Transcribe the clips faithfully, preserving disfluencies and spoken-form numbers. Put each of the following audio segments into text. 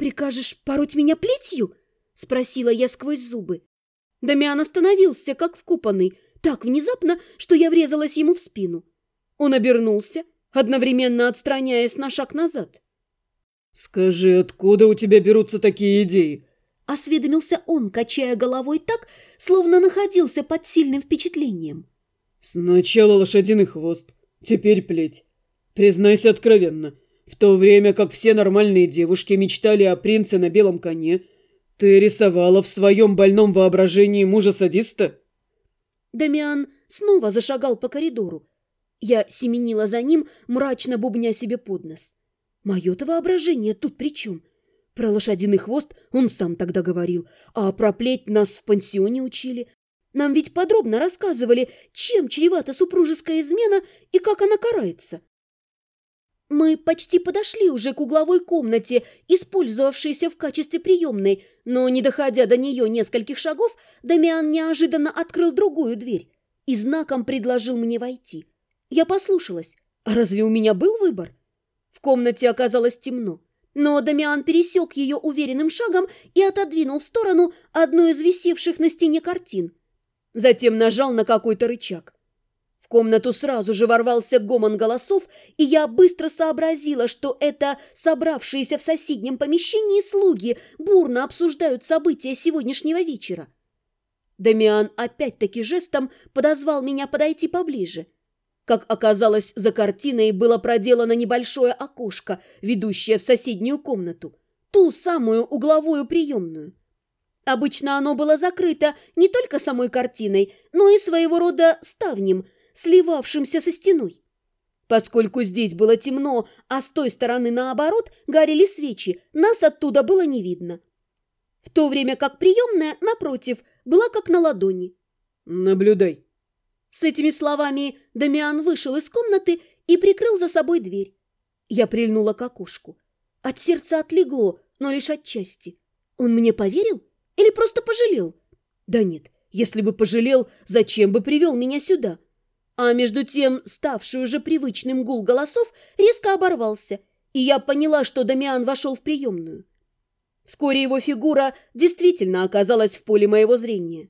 «Прикажешь пороть меня плетью?» – спросила я сквозь зубы. Дамиан остановился, как вкопанный, так внезапно, что я врезалась ему в спину. Он обернулся, одновременно отстраняясь на шаг назад. «Скажи, откуда у тебя берутся такие идеи?» – осведомился он, качая головой так, словно находился под сильным впечатлением. «Сначала лошадиный хвост, теперь плеть. Признайся откровенно, в то время как все нормальные девушки мечтали о принце на белом коне, ты рисовала в своем больном воображении мужа-садиста?» Дамиан снова зашагал по коридору. Я семенила за ним, мрачно бубня себе под нос. Мое-то воображение тут при чем? Про лошадиный хвост он сам тогда говорил, а про плеть нас в пансионе учили. Нам ведь подробно рассказывали, чем чревата супружеская измена и как она карается. Мы почти подошли уже к угловой комнате, использовавшейся в качестве приемной, но, не доходя до нее нескольких шагов, Дамиан неожиданно открыл другую дверь и знаком предложил мне войти. Я послушалась. А разве у меня был выбор? В комнате оказалось темно, но Дамиан пересек ее уверенным шагом и отодвинул в сторону одну из висевших на стене картин. Затем нажал на какой-то рычаг. В комнату сразу же ворвался гомон голосов, и я быстро сообразила, что это собравшиеся в соседнем помещении слуги бурно обсуждают события сегодняшнего вечера. Дамиан опять-таки жестом подозвал меня подойти поближе. Как оказалось, за картиной было проделано небольшое окошко, ведущее в соседнюю комнату, ту самую угловую приемную. Обычно оно было закрыто не только самой картиной, но и своего рода ставнем, сливавшимся со стеной. Поскольку здесь было темно, а с той стороны, наоборот, горели свечи, нас оттуда было не видно. В то время как приемная, напротив, была как на ладони. «Наблюдай». С этими словами Дамиан вышел из комнаты и прикрыл за собой дверь. Я прильнула к окошку. От сердца отлегло, но лишь отчасти. Он мне поверил или просто пожалел? Да нет, если бы пожалел, зачем бы привел меня сюда? А между тем, ставший уже привычным гул голосов резко оборвался, и я поняла, что Дамиан вошел в приемную. Вскоре его фигура действительно оказалась в поле моего зрения.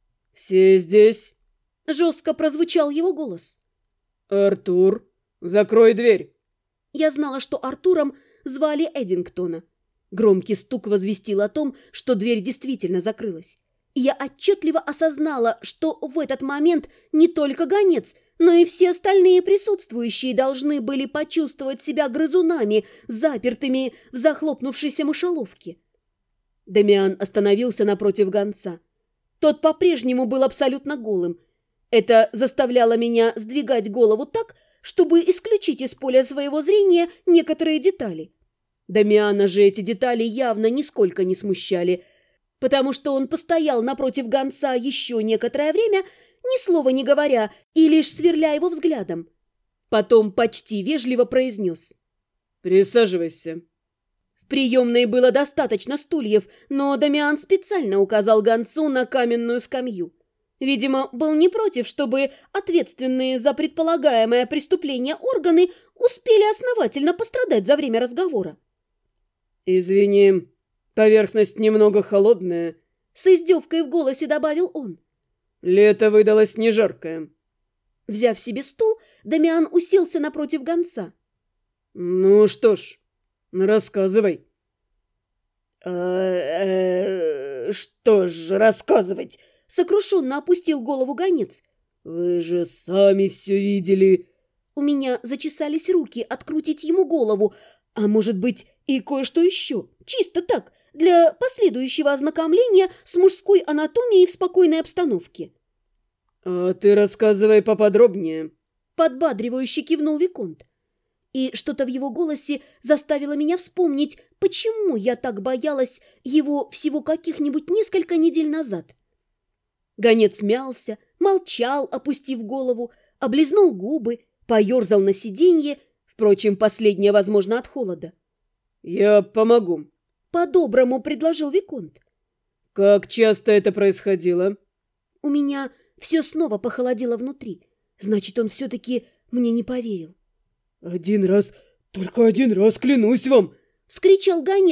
«Все здесь?» — жестко прозвучал его голос. «Артур, закрой дверь!» Я знала, что Артуром звали Эдингтона. Громкий стук возвестил о том, что дверь действительно закрылась. И я отчетливо осознала, что в этот момент не только гонец, но и все остальные присутствующие должны были почувствовать себя грызунами, запертыми в захлопнувшейся мышеловке. Дамиан остановился напротив гонца. Тот по-прежнему был абсолютно голым. Это заставляло меня сдвигать голову так, чтобы исключить из поля своего зрения некоторые детали. Дамиана же эти детали явно нисколько не смущали, потому что он постоял напротив гонца еще некоторое время, ни слова не говоря и лишь сверля его взглядом. Потом почти вежливо произнес: «Присаживайся». В приемной было достаточно стульев, но Дамиан специально указал гонцу на каменную скамью. Видимо, был не против, чтобы ответственные за предполагаемое преступление органы успели основательно пострадать за время разговора. «Извини, поверхность немного холодная», — с издевкой в голосе добавил он. «Лето выдалось не жаркое». Взяв себе стул, Дамиан уселся напротив гонца. «Ну что ж, рассказывай». «Что ж рассказывать?» — сокрушенно опустил голову гонец. «Вы же сами все видели». У меня зачесались руки открутить ему голову, а может быть и кое-что еще, чисто так, для последующего ознакомления с мужской анатомией в спокойной обстановке. «А ты рассказывай поподробнее», — подбадривающе кивнул виконт. И что-то в его голосе заставило меня вспомнить, почему я так боялась его всего каких-нибудь несколько недель назад. Гонец мялся, молчал, опустив голову, облизнул губы, поерзал на сиденье, впрочем, последнее, возможно, от холода. «Я помогу», — по-доброму предложил виконт. «Как часто это происходило?» У меня все снова похолодело внутри. Значит, он все-таки мне не поверил. «Один раз, только один раз, клянусь вам!» — вскричал гонец,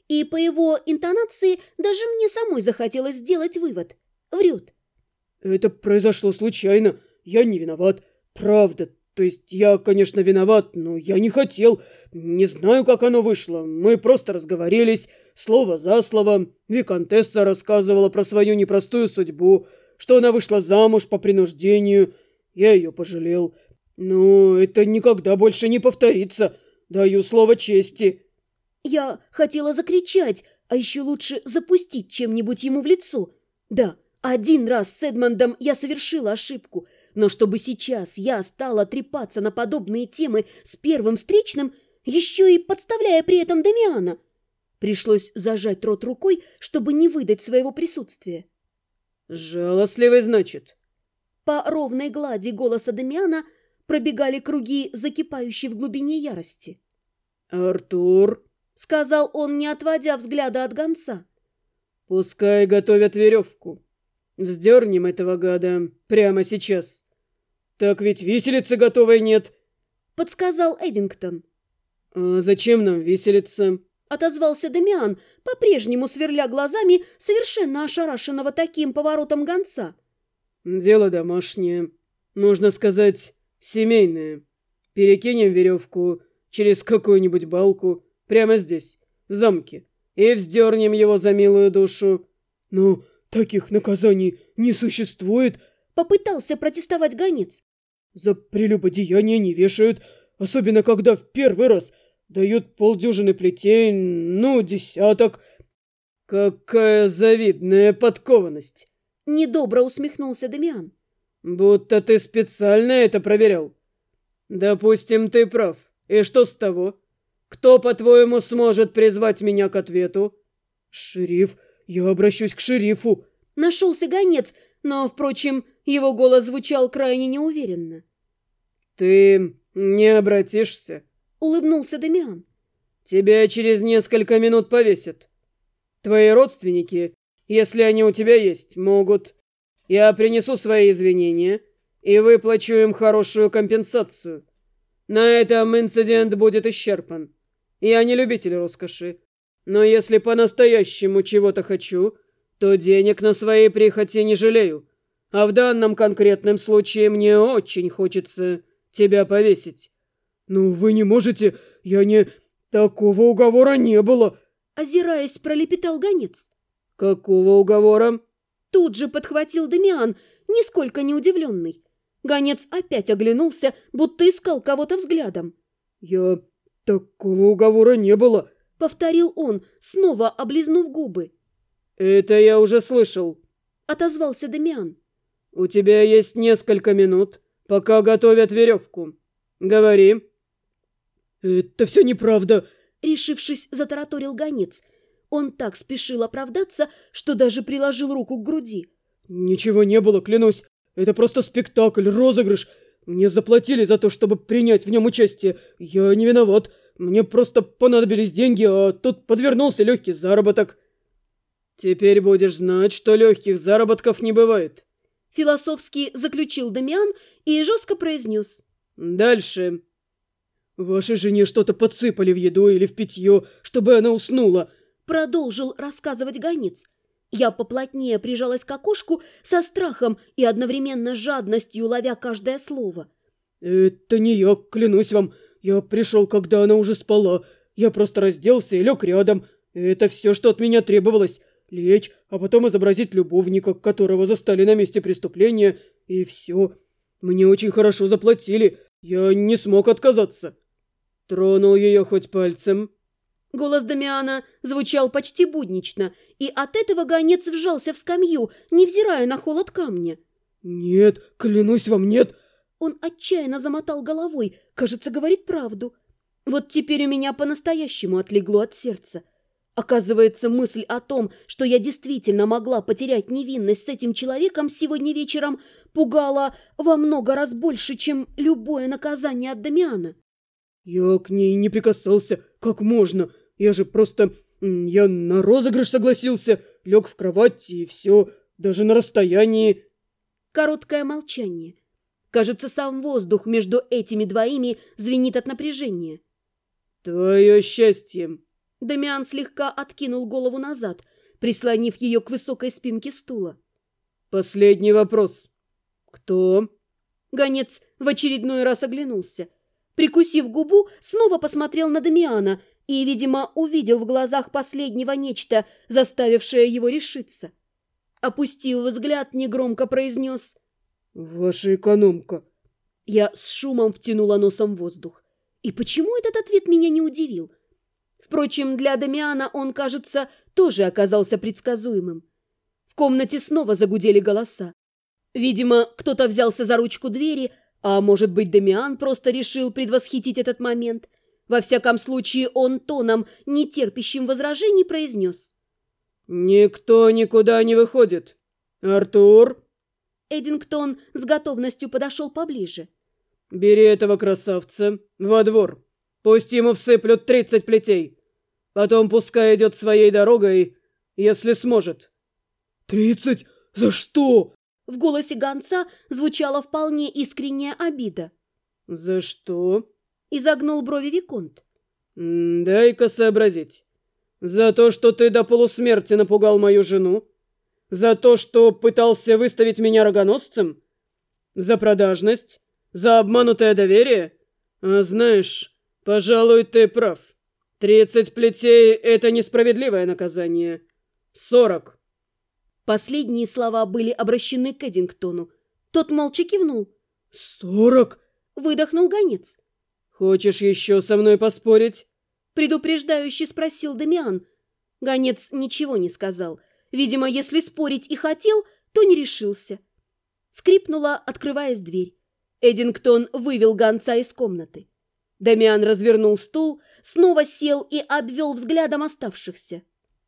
И по его интонации даже мне самой захотелось сделать вывод. Врет. «Это произошло случайно. Я не виноват. Правда. То есть я, конечно, виноват, но я не хотел. Не знаю, как оно вышло. Мы просто разговорились, слово за слово. Виконтесса рассказывала про свою непростую судьбу, что она вышла замуж по принуждению. Я ее пожалел. Но это никогда больше не повторится. Даю слово чести». Я хотела закричать, а еще лучше запустить чем-нибудь ему в лицо. Да, один раз с Эдмондом я совершила ошибку, но чтобы сейчас я стала трепаться на подобные темы с первым встречным, еще и подставляя при этом Дамиана, пришлось зажать рот рукой, чтобы не выдать своего присутствия. «Жалостливый, значит?» По ровной глади голоса Дамиана пробегали круги, закипающие в глубине ярости. «Артур», — сказал он, не отводя взгляда от гонца, — «пускай готовят веревку. Вздернем этого гада прямо сейчас. Так ведь виселицы готовой нет», — подсказал Эдингтон. «А зачем нам виселица?» — отозвался Дамиан, по-прежнему сверля глазами совершенно ошарашенного таким поворотом гонца. «Дело домашнее. Можно сказать, семейное. Перекинем веревку через какую-нибудь балку прямо здесь, в замке, и вздернем его за милую душу». «Но таких наказаний не существует», — попытался протестовать гонец. «За прелюбодеяние не вешают, особенно когда в первый раз дают полдюжины плетей, ну, десяток». «Какая завидная подкованность!» — недобро усмехнулся Дамиан. «Будто ты специально это проверял. Допустим, ты прав. И что с того? Кто, по-твоему, сможет призвать меня к ответу?» «Шериф. Я обращусь к шерифу». Нашелся гонец, но, впрочем, его голос звучал крайне неуверенно. «Ты не обратишься?» — улыбнулся Дамиан. «Тебя через несколько минут повесят. Твои родственники, если они у тебя есть, могут. Я принесу свои извинения и выплачу им хорошую компенсацию. На этом инцидент будет исчерпан. Я не любитель роскоши, но если по-настоящему чего-то хочу, то денег на свои прихоти не жалею. А в данном конкретном случае мне очень хочется тебя повесить». «Ну вы не можете, я не... Такого уговора не было», — озираясь, пролепетал гонец. «Какого уговора?» Тут же подхватил Дамиан, нисколько не удивленный. Гонец опять оглянулся, будто искал кого-то взглядом. «Я... Такого уговора не было», — повторил он, снова облизнув губы. «Это я уже слышал», — отозвался Дамиан. «У тебя есть несколько минут, пока готовят веревку. Говори». «Это все неправда», — решившись, затараторил гонец. Он так спешил оправдаться, что даже приложил руку к груди. «Ничего не было, клянусь. Это просто спектакль, розыгрыш. Мне заплатили за то, чтобы принять в нем участие. Я не виноват. Мне просто понадобились деньги, а тут подвернулся легкий заработок». «Теперь будешь знать, что легких заработков не бывает», — философски заключил Дамиан и жестко произнес. «Дальше». «Вашей жене что-то подсыпали в еду или в питье, чтобы она уснула», — продолжил рассказывать гонец. Я поплотнее прижалась к окошку со страхом и одновременно жадностью, ловя каждое слово. «Это не я, клянусь вам. Я пришел, когда она уже спала. Я просто разделся и лег рядом. Это все, что от меня требовалось. Лечь, а потом изобразить любовника, которого застали на месте преступления. И все. Мне очень хорошо заплатили. Я не смог отказаться». «Тронул ее хоть пальцем?» Голос Дамиана звучал почти буднично, и от этого гонец вжался в скамью, невзирая на холод камня. «Нет, клянусь вам, нет!» Он отчаянно замотал головой, кажется, говорит правду. Вот теперь у меня по-настоящему отлегло от сердца. Оказывается, мысль о том, что я действительно могла потерять невинность с этим человеком сегодня вечером, пугала во много раз больше, чем любое наказание от Дамиана. «Я к ней не прикасался. Как можно? Я же просто... Я на розыгрыш согласился, лег в кровать и все, даже на расстоянии». Короткое молчание. Кажется, сам воздух между этими двоими звенит от напряжения. «Твое счастье», Дамиан слегка откинул голову назад, прислонив ее к высокой спинке стула. «Последний вопрос. Кто?» Гонец в очередной раз оглянулся. Прикусив губу, снова посмотрел на Дамиана и, видимо, увидел в глазах последнего нечто, заставившее его решиться. Опустив взгляд, негромко произнес: «Ваша экономка». Я с шумом втянула носом воздух. И почему этот ответ меня не удивил? Впрочем, для Дамиана он, кажется, тоже оказался предсказуемым. В комнате снова загудели голоса. Видимо, кто-то взялся за ручку двери, а может быть, Дамиан просто решил предвосхитить этот момент. Во всяком случае, он тоном, не терпящим возражений, произнес: «Никто никуда не выходит. Артур?» Эдингтон с готовностью подошел поближе. «Бери этого красавца во двор. Пусть ему всыплют тридцать плетей. Потом пускай идет своей дорогой, если сможет». «Тридцать? За что?» В голосе гонца звучала вполне искренняя обида. «За что?» – изогнул брови виконт. «Дай-ка сообразить. За то, что ты до полусмерти напугал мою жену? За то, что пытался выставить меня рогоносцем? За продажность? За обманутое доверие? А знаешь, пожалуй, ты прав. Тридцать плетей – это несправедливое наказание. Сорок». Последние слова были обращены к Эдингтону. Тот молча кивнул. «Сорок?» – выдохнул гонец. «Хочешь еще со мной поспорить?» – предупреждающе спросил Дамиан. Гонец ничего не сказал. Видимо, если спорить и хотел, то не решился. Скрипнула, открываясь дверь. Эдингтон вывел гонца из комнаты. Дамиан развернул стул, снова сел и обвел взглядом оставшихся.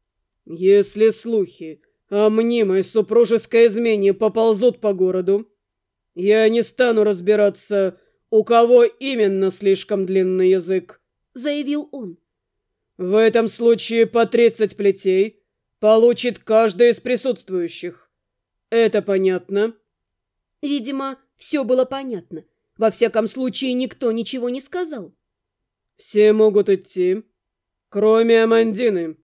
«Если слухи о мнимой супружеской измене поползут по городу, я не стану разбираться, у кого именно слишком длинный язык», — заявил он. «В этом случае по тридцать плетей получит каждый из присутствующих. Это понятно?» Видимо, все было понятно. Во всяком случае, никто ничего не сказал. «Все могут идти, кроме Амандины»,